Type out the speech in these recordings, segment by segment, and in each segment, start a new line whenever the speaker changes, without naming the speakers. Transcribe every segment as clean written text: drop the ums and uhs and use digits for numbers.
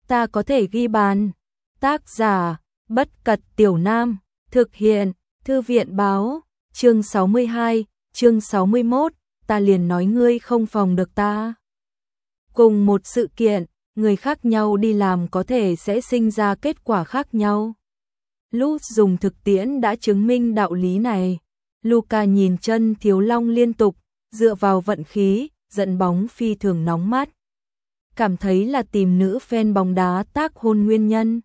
ta có thể ghi bàn. Tác giả, Bất Cật Tiểu Nam, thực hiện, Thư viện báo, chương 62, chương 61, ta liền nói ngươi không phòng được ta. Cùng một sự kiện, người khác nhau đi làm có thể sẽ sinh ra kết quả khác nhau. Luz dùng thực tiễn đã chứng minh đạo lý này. Luka nhìn Chân Thiếu Long liên tục, dựa vào vận khí, dẫn bóng phi thường nóng mắt. Cảm thấy là tìm nữ fan bóng đá tác hôn nguyên nhân.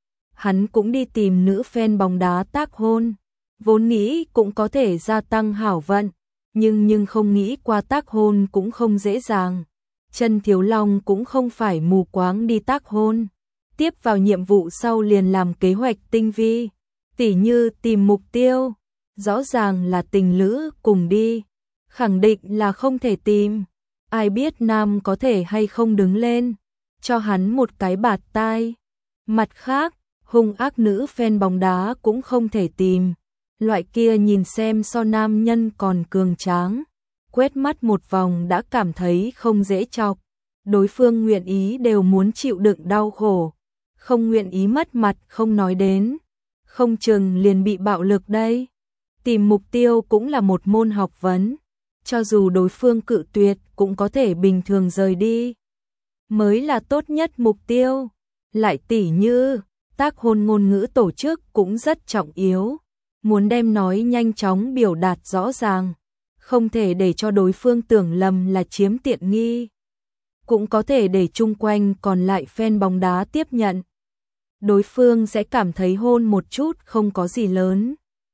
Hắn cũng đi tìm nữ fan bóng đá tác hôn, vốn nghĩ cũng có thể gia tăng hảo vận, nhưng không nghĩ qua tác hôn cũng không dễ dàng. Chân Thiếu Long cũng không phải mù quáng đi tác hôn, tiếp vào nhiệm vụ sau liền làm kế hoạch tinh vi, tỉ như tìm mục tiêu, rõ ràng là tình lữ cùng đi, khẳng định là không thể tìm, ai biết nam có thể hay không đứng lên, cho hắn một cái bạt tai. Mặt khác, hung ác nữ fan bóng đá cũng không thể tìm, loại kia nhìn xem so nam nhân còn cường tráng, quét mắt một vòng đã cảm thấy không dễ chọc, đối phương nguyện ý đều muốn chịu đựng đau khổ, không nguyện ý mất mặt không nói đến, không chừng liền bị bạo lực đây. Tìm mục tiêu cũng là một môn học vấn, cho dù đối phương cự tuyệt cũng có thể bình thường rời đi, mới là tốt nhất mục tiêu. Lại tỉ như, tác hôn ngôn ngữ tổ chức cũng rất trọng yếu, muốn đem nói nhanh chóng biểu đạt rõ ràng, không thể để cho đối phương tưởng lầm là chiếm tiện nghi, cũng có thể để chung quanh còn lại fan bóng đá tiếp nhận. Đối phương sẽ cảm thấy hôn một chút không có gì lớn.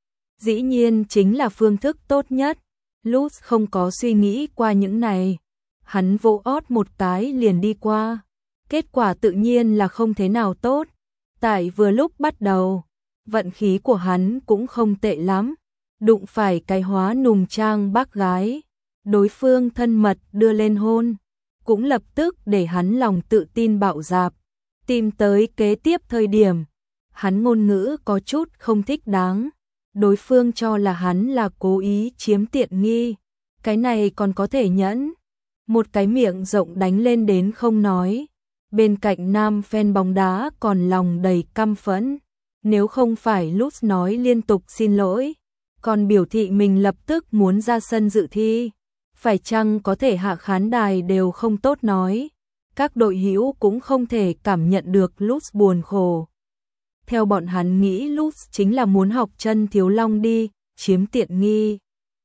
Dĩ nhiên chính là phương thức tốt nhất. Luz không có suy nghĩ qua những này. Hắn vỗ ót một cái liền đi qua. Kết quả tự nhiên là không thế nào tốt. Tại vừa lúc bắt đầu, vận khí của hắn cũng không tệ lắm. Đụng phải cái hóa nùng trang bác gái. Đối phương thân mật đưa lên hôn. Cũng lập tức để hắn lòng tự tin bạo dạp. Tìm tới kế tiếp thời điểm, hắn ngôn ngữ có chút không thích đáng. Đối phương cho là hắn là cố ý chiếm tiện nghi. Cái này còn có thể nhẫn. Một cái miệng rộng đánh lên đến không nói. Bên cạnh nam fan bóng đá còn lòng đầy căm phẫn. Nếu không phải Luz nói liên tục xin lỗi, còn biểu thị mình lập tức muốn ra sân dự thi, phải chăng có thể hạ khán đài đều không tốt nói. Các đội hữu cũng không thể cảm nhận được Luz buồn khổ. Theo bọn hắn nghĩ Luz chính là muốn học Chân Thiếu Long đi, chiếm tiện nghi.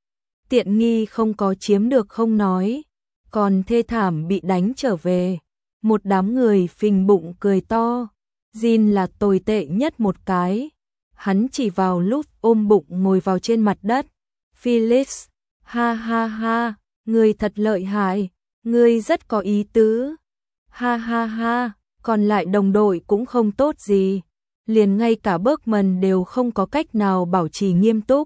Tiện nghi không có chiếm được không nói, còn thê thảm bị đánh trở về. Một đám người phình bụng cười to, Jin là tồi tệ nhất một cái. Hắn chỉ vào Luz ôm bụng ngồi vào trên mặt đất. Felix, ha ha ha, ngươi thật lợi hại, ngươi rất có ý tứ. Ha ha ha, còn lại đồng đội cũng không tốt gì, liền ngay cả Bergman đều không có cách nào bảo trì nghiêm túc.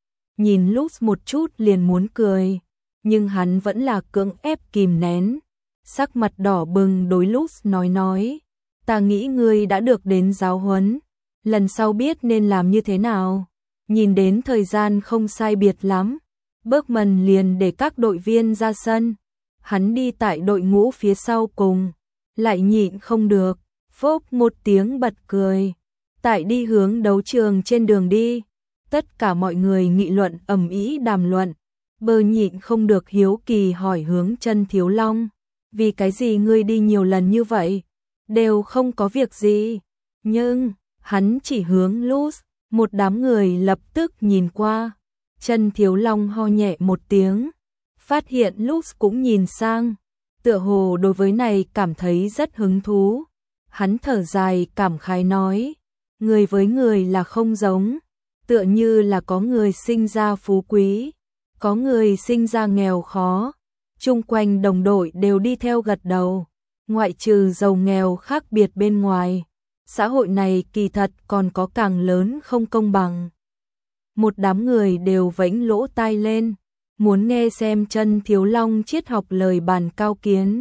Nhìn Luz một chút liền muốn cười, nhưng hắn vẫn là cưỡng ép kìm nén. Sắc mặt đỏ bừng đối Luz nói, ta nghĩ ngươi đã được đến giáo huấn, lần sau biết nên làm như thế nào. Nhìn đến thời gian không sai biệt lắm, Bergman liền để các đội viên ra sân. Hắn đi tại đội ngũ phía sau cùng, lại nhịn không được, phốc một tiếng bật cười. Tại đi hướng đấu trường trên đường đi, tất cả mọi người nghị luận ầm ĩ đàm luận. Bơ nhịn không được hiếu kỳ hỏi hướng Chân Thiếu Long, vì cái gì ngươi đi nhiều lần như vậy, đều không có việc gì. Nhưng, hắn chỉ hướng Luz, một đám người lập tức nhìn qua. Chân Thiếu Long ho nhẹ một tiếng, phát hiện Luz cũng nhìn sang, tựa hồ đối với này cảm thấy rất hứng thú. Hắn thở dài cảm khái nói, người với người là không giống, tựa như là có người sinh ra phú quý, có người sinh ra nghèo khó. Chung quanh đồng đội đều đi theo gật đầu, ngoại trừ giàu nghèo khác biệt bên ngoài, xã hội này kỳ thật còn có càng lớn không công bằng. Một đám người đều vẫy lỗ tai lên, muốn nghe xem Chân Thiếu Long triết học lời bàn cao kiến.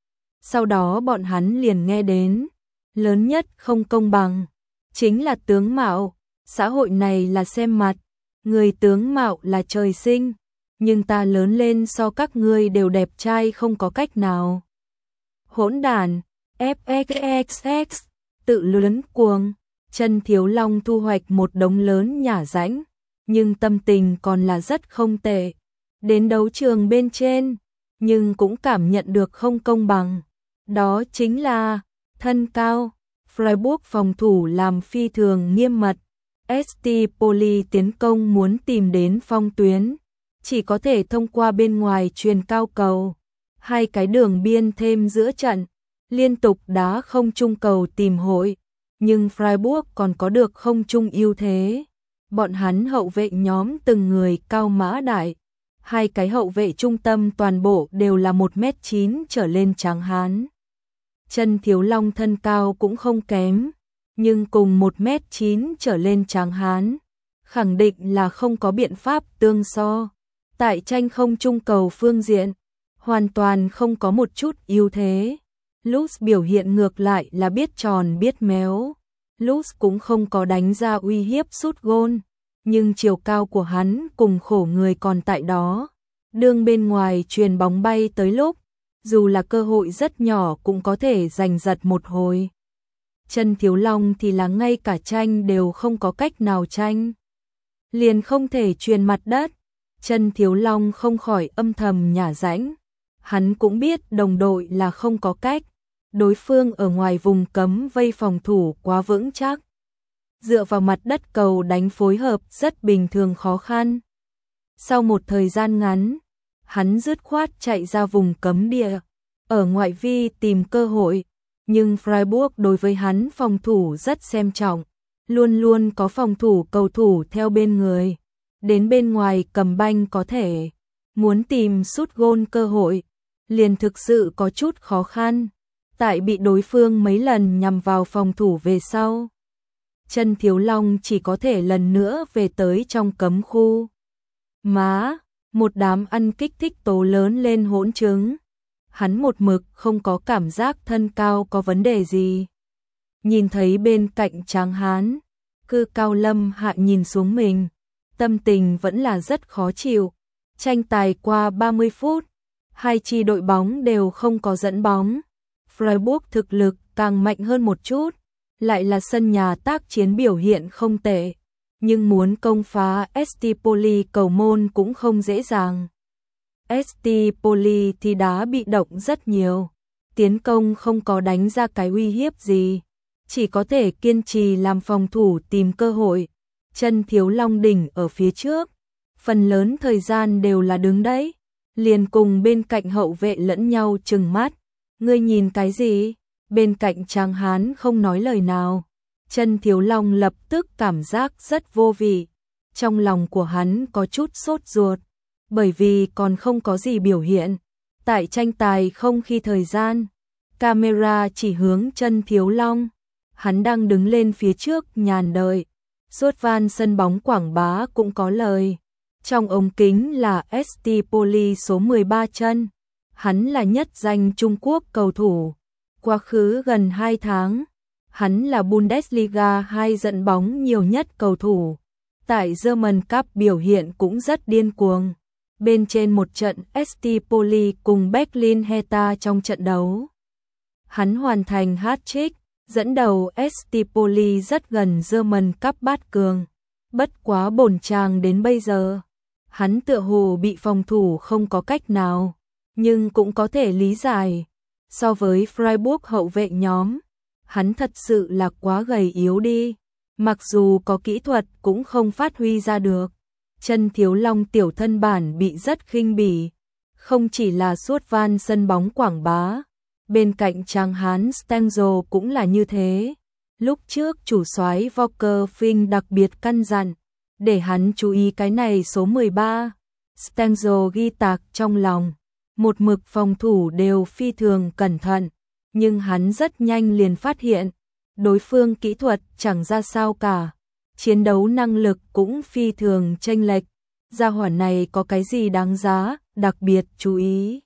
Sau đó bọn hắn liền nghe đến, lớn nhất không công bằng chính là tướng mạo, xã hội này là xem mặt, người tướng mạo là trời sinh, nhưng ta lớn lên so các ngươi đều đẹp trai không có cách nào. Hỗn đản, FXXX, tự luấn cuồng. Chân Thiếu Long thu hoạch một đống lớn nhả rãnh, nhưng tâm tình còn là rất không tệ. Đến đấu trường bên trên, nhưng cũng cảm nhận được không công bằng. Đó chính là thân cao. Freiburg phòng thủ làm phi thường nghiêm mật. ST Poli tiến công muốn tìm đến phong tuyến, chỉ có thể thông qua bên ngoài truyền cao cầu. Hai cái đường biên thêm giữa trận, liên tục đá không trung cầu tìm hội, nhưng Freiburg còn có được không trung ưu thế. Bọn hắn hậu vệ nhóm từng người cao mã đại, hai cái hậu vệ trung tâm toàn bộ đều là 1m9 trở lên tráng hán. Chân Thiếu Long thân cao cũng không kém, nhưng cùng 1m9 trở lên tráng hán, khẳng định là không có biện pháp tương so. Tại tranh không trung cầu phương diện, hoàn toàn không có một chút ưu thế. Lutz biểu hiện ngược lại là biết tròn biết méo. Lutz cũng không có đánh ra uy hiếp sút gôn, nhưng chiều cao của hắn cùng khổ người còn tại đó. Đường bên ngoài truyền bóng bay tới lúc, dù là cơ hội rất nhỏ cũng có thể giành giật một hồi. Chân Thiếu Long thì là ngay cả tranh đều không có cách nào tranh, liền không thể truyền mặt đất. Chân Thiếu Long không khỏi âm thầm nhả rãnh. Hắn cũng biết đồng đội là không có cách, đối phương ở ngoài vùng cấm vây phòng thủ quá vững chắc. Dựa vào mặt đất cầu đánh phối hợp rất bình thường khó khăn. Sau một thời gian ngắn, hắn dứt khoát chạy ra vùng cấm địa, ở ngoại vi tìm cơ hội, nhưng Freiburg đối với hắn phòng thủ rất xem trọng, luôn luôn có phòng thủ cầu thủ theo bên người, đến bên ngoài cầm banh có thể, muốn tìm sút gôn cơ hội, liền thực sự có chút khó khăn, tại bị đối phương mấy lần nhằm vào phòng thủ về sau. Chân Thiếu Long chỉ có thể lần nữa về tới trong cấm khu. Má, một đám ăn kích thích tố lớn lên hỗn chứng. Hắn một mực không có cảm giác thân cao có vấn đề gì. Nhìn thấy bên cạnh tráng hán, Cư Cao Lâm hạ nhìn xuống mình, tâm tình vẫn là rất khó chịu. Tranh tài qua 30 phút, hai chi đội bóng đều không có dẫn bóng. Freiburg thực lực càng mạnh hơn một chút, lại là sân nhà tác chiến biểu hiện không tệ, nhưng muốn công phá ST Poli cầu môn cũng không dễ dàng. ST Poli thì đá bị động rất nhiều, tiến công không có đánh ra cái uy hiếp gì, chỉ có thể kiên trì làm phòng thủ tìm cơ hội. Chân Thiếu Long đỉnh ở phía trước, phần lớn thời gian đều là đứng đấy, liền cùng bên cạnh hậu vệ lẫn nhau trừng mắt. Ngươi nhìn cái gì? Bên cạnh tráng hán không nói lời nào. Chân Thiếu Long lập tức cảm giác rất vô vị. Trong lòng của hắn có chút sốt ruột, bởi vì còn không có gì biểu hiện. Tại tranh tài không khi thời gian, camera chỉ hướng Chân Thiếu Long. Hắn đang đứng lên phía trước nhàn đợi. Suốt van sân bóng quảng bá cũng có lời. Trong ống kính là ST Poli số 13 Chân. Hắn là nhất danh Trung Quốc cầu thủ. Quá khứ gần 2 tháng, hắn là Bundesliga 2 dẫn bóng nhiều nhất cầu thủ. Tại German Cup biểu hiện cũng rất điên cuồng. Bên trên một trận ST Poli cùng Berlin Hertha trong trận đấu, hắn hoàn thành hat-trick, dẫn đầu ST Poli rất gần German Cup bát cường. Bất quá bổn chàng đến bây giờ, hắn tựa hồ bị phòng thủ không có cách nào, nhưng cũng có thể lý giải. So với Freiburg hậu vệ nhóm, hắn thật sự là quá gầy yếu đi, mặc dù có kỹ thuật cũng không phát huy ra được. Chân Thiếu Long tiểu thân bản bị rất khinh bỉ, không chỉ là suốt van sân bóng quảng bá, bên cạnh tráng hán Stengel cũng là như thế. Lúc trước chủ soái Volker Fink đặc biệt căn dặn, để hắn chú ý cái này số 13. Stengel ghi tạc trong lòng, một mực phòng thủ đều phi thường cẩn thận, nhưng hắn rất nhanh liền phát hiện, đối phương kỹ thuật chẳng ra sao cả, chiến đấu năng lực cũng phi thường chênh lệch, gia hỏa này có cái gì đáng giá, đặc biệt chú ý.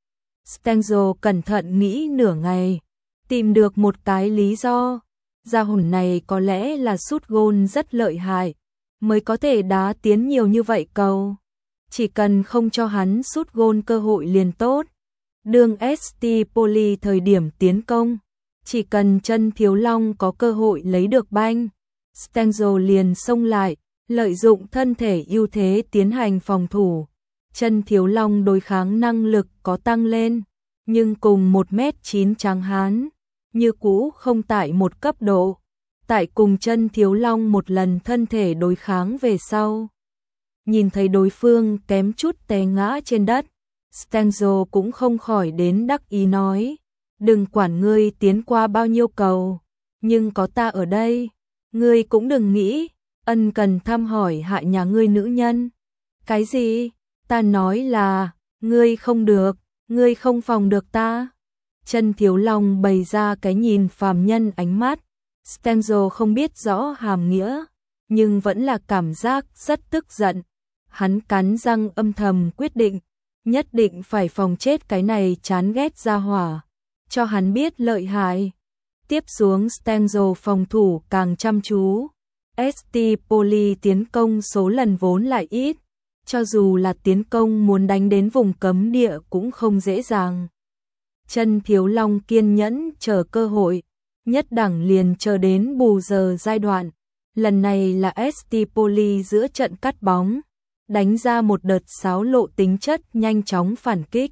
Stengel cẩn thận nghĩ nửa ngày, tìm được một cái lý do, gia hỏa này có lẽ là sút gôn rất lợi hại, mới có thể đá tiến nhiều như vậy cầu. Chỉ cần không cho hắn sút gôn cơ hội liền tốt. Đường ST Poli thời điểm tiến công, Chỉ cần chân Thiếu Long có cơ hội lấy được banh, Stenzo liền xông lại, lợi dụng thân thể ưu thế tiến hành phòng thủ. Chân Thiếu Long đối kháng năng lực có tăng lên, nhưng cùng 1m9 tráng hán, như cũ không tại một cấp độ. Tại cùng chân Thiếu Long một lần thân thể đối kháng về sau, nhìn thấy đối phương kém chút té ngã trên đất, Stenzo cũng không khỏi đến đắc ý nói, đừng quản ngươi tiến qua bao nhiêu cầu, nhưng có ta ở đây, ngươi cũng đừng nghĩ ân cần thăm hỏi hạ nhà ngươi nữ nhân. Cái gì? Ta nói là, ngươi không được, ngươi không phòng được ta. Chân Thiếu Long bày ra cái nhìn phàm nhân ánh mắt, Stenzo không biết rõ hàm nghĩa, nhưng vẫn là cảm giác rất tức giận. Hắn cắn răng âm thầm quyết định, nhất định phải phòng chết cái này chán ghét ra hỏa, cho hắn biết lợi hại. Tiếp xuống Stenzo phòng thủ càng chăm chú, ST Poli tiến công số lần vốn lại ít, cho dù là tiến công muốn đánh đến vùng cấm địa cũng không dễ dàng. Chân Thiếu Long kiên nhẫn chờ cơ hội, nhất đẳng liền chờ đến bù giờ giai đoạn. Lần này là ST Poli giữa trận cắt bóng, đánh ra một đợt xáo lộ tính chất nhanh chóng phản kích.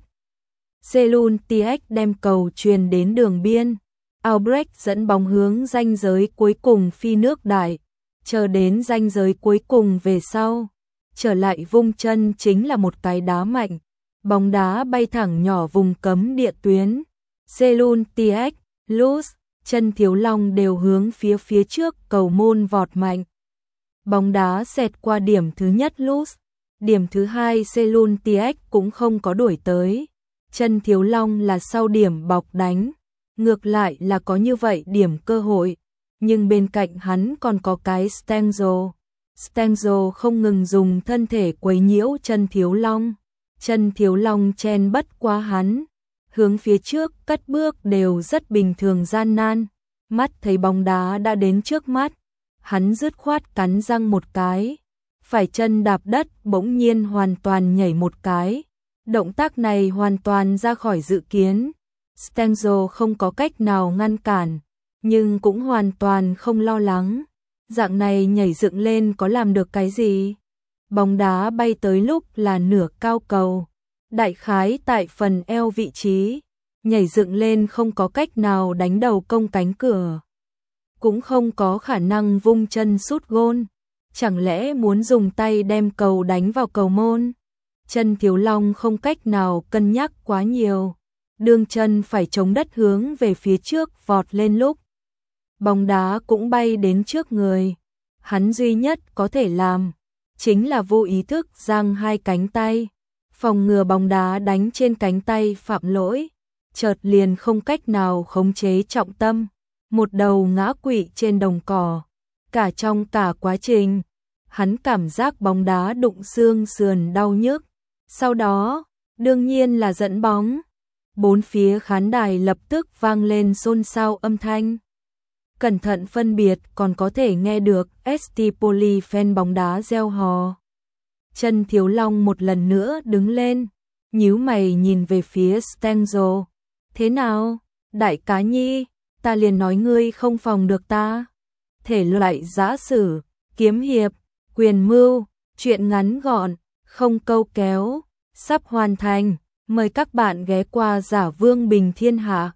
Selun TX đem cầu truyền đến đường biên, Albrecht dẫn bóng hướng ranh giới cuối cùng phi nước đại, chờ đến ranh giới cuối cùng về sau, trở lại vung chân chính là một cái đá mạnh, bóng đá bay thẳng nhỏ vùng cấm địa tuyến. Selun TX, Luz, chân Thiếu Long đều hướng phía trước cầu môn vọt mạnh. Bóng đá xẹt qua điểm thứ nhất Luz, điểm thứ hai Selun TX cũng không có đuổi tới. Chân Thiếu Long là sau điểm bọc đánh, ngược lại là có như vậy điểm cơ hội, nhưng bên cạnh hắn còn có cái Stenzo. Stenzo không ngừng dùng thân thể quấy nhiễu chân Thiếu Long. Chân Thiếu Long chen bất qua hắn, hướng phía trước cất bước đều rất bình thường gian nan. Mắt thấy bóng đá đã đến trước mắt, hắn dứt khoát cắn răng một cái, phải chân đạp đất bỗng nhiên hoàn toàn nhảy một cái. Động tác này hoàn toàn ra khỏi dự kiến. Stenzo không có cách nào ngăn cản, nhưng cũng hoàn toàn không lo lắng. Dạng này nhảy dựng lên có làm được cái gì? Bóng đá bay tới lúc là nửa cao cầu, đại khái tại phần eo vị trí, nhảy dựng lên không có cách nào đánh đầu công cánh cửa, cũng không có khả năng vung chân sút gôn. Chẳng lẽ muốn dùng tay đem cầu đánh vào cầu môn? Chân Thiếu Long không cách nào cân nhắc quá nhiều, đương chân phải chống đất hướng về phía trước vọt lên lúc, bóng đá cũng bay đến trước người. Hắn duy nhất có thể làm chính là vô ý thức giang hai cánh tay, phòng ngừa bóng đá đánh trên cánh tay phạm lỗi, chợt liền không cách nào khống chế trọng tâm, một đầu ngã quỵ trên đồng cỏ. Trong cả quá trình, hắn cảm giác bóng đá đụng xương sườn đau nhức. Sau đó, đương nhiên là dẫn bóng. Bốn phía khán đài lập tức vang lên xôn xao âm thanh. Cẩn thận phân biệt còn có thể nghe được ST Poli fan bóng đá reo hò. Chân Thiếu Long một lần nữa đứng lên, nhíu mày nhìn về phía Stenzo. Thế nào, đại cá nhi, ta liền nói ngươi không phòng được ta. Thể loại giã sử, kiếm hiệp, quyền mưu, truyện ngắn gọn, không câu kéo, sắp hoàn thành. Mời các bạn ghé qua Giả Vương Bình Thiên Hạ.